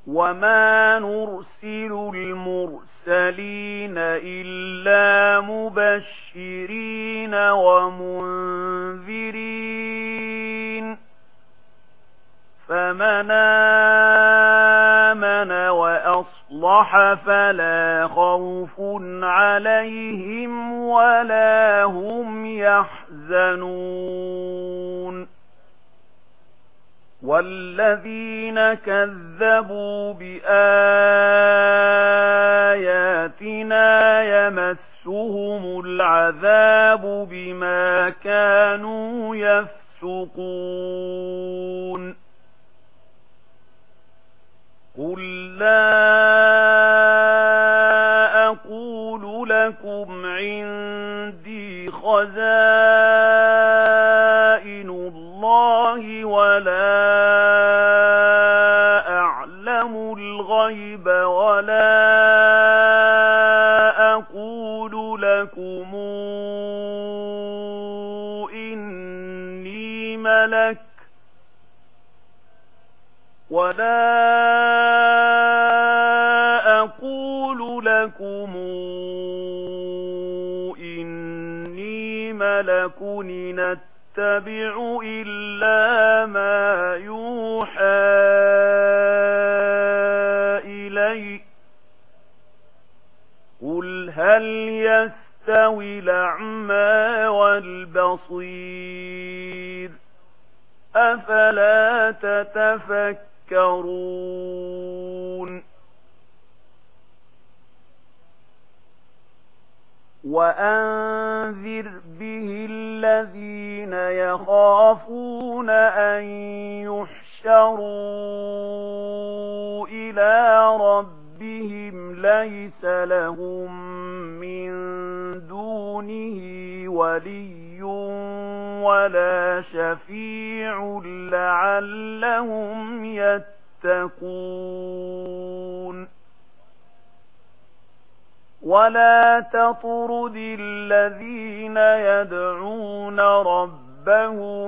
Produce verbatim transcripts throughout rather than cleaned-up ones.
وما نرسل المرسلين إلا مبشرين ومنذرين فمن آمن وأصلح فلا خوف عليهم ولا هم يحزنون والذين كذبوا بآياتنا يمسهم العذاب بما كانوا يفسقون قل لا أقول لكم عندي خزائن الله ولا أعلم الغيب ولا أقول لكم إني ملك ولا أقول لكم إني ملك نتبع إلا ما يوحى إلي قل هل يستوي الأعمى والبصير أفلا تتفكرون وأنذر به الذين يخافون أن يحشروا إلى ربهم ليس لهم من دونه ولي ولا شفيع لعلهم يتقون ولا تطرد الذين يدعون ربهم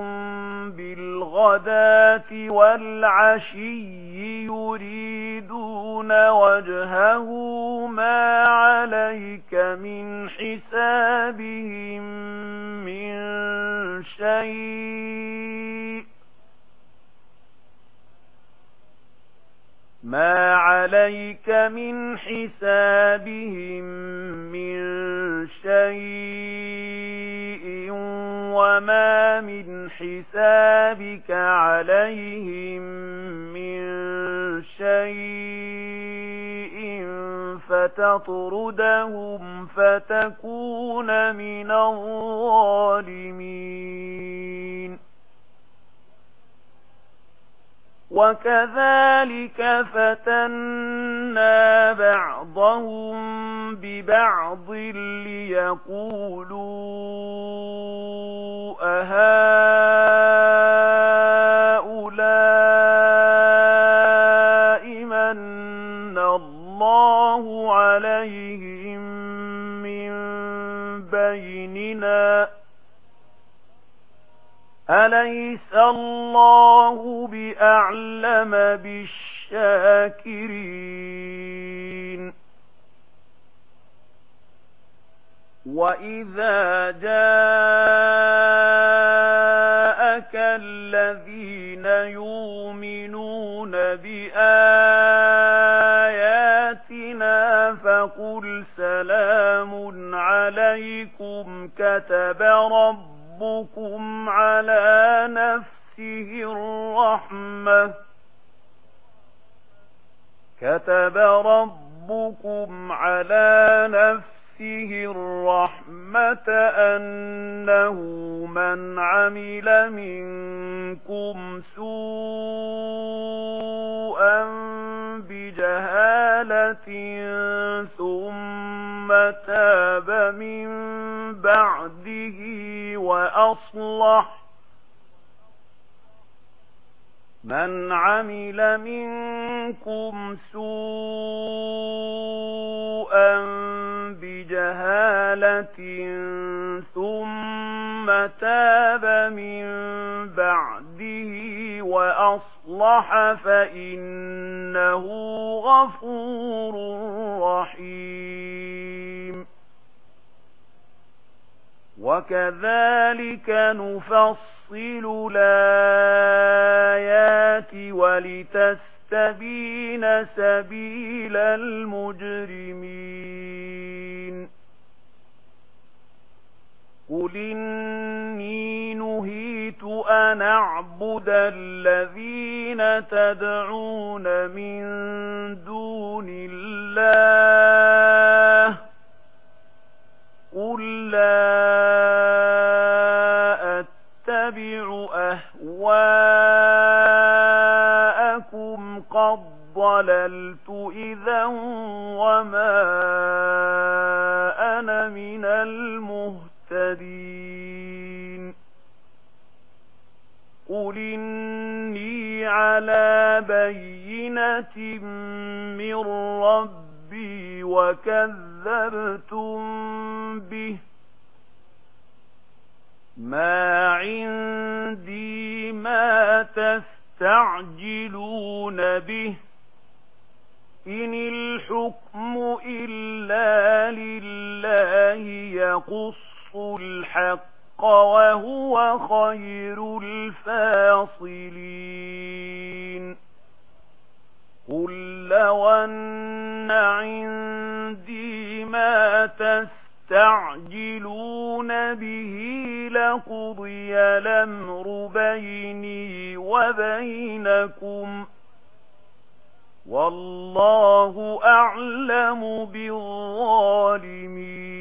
بالغداة والعشي يريدون وجهه ما عليك من حسابهم من شيء ما عليك من حسابهم من شيء وما من حسابك عليهم من شيء فتطردهم فتكون من الظالمين وكذلك فتنا بعضهم ببعض ليقولوا أهؤلاء من الله عليهم من بيننا أليس الله بأعلم بالشاكرين وإذا جاءك الذين يؤمنون بآياتنا فقل سلام عليكم كتب ربكم ربكم على نفسه الرحمة كتب ربكم على نفسه الرحمة أنه من عمل منكم سوءا بجهالة ثم تاب من بعده وأصلح من عمل منكم سوءا بجهالة ثم تاب من بعده وأصلح وأصلح فإنه غفور رحيم. وكذلك نفصل الآيات ولتستبين سبيل المجرمين. قل إني نهيت أن أعبد الذين تدعون من دون الله قل لا أتبع أهواءكم قد ضللت إذا وما أنا من المهتدين. قل إني على بينة من ربي وكذبتم به ما عندي ما تستعجلون به إن الحكم إلا لله يقص الحق وهو خير الفاصلين. قل لو أن عندي ما تستعجلون به لقضي الأمر بيني وبينكم والله أعلم بالظالمين.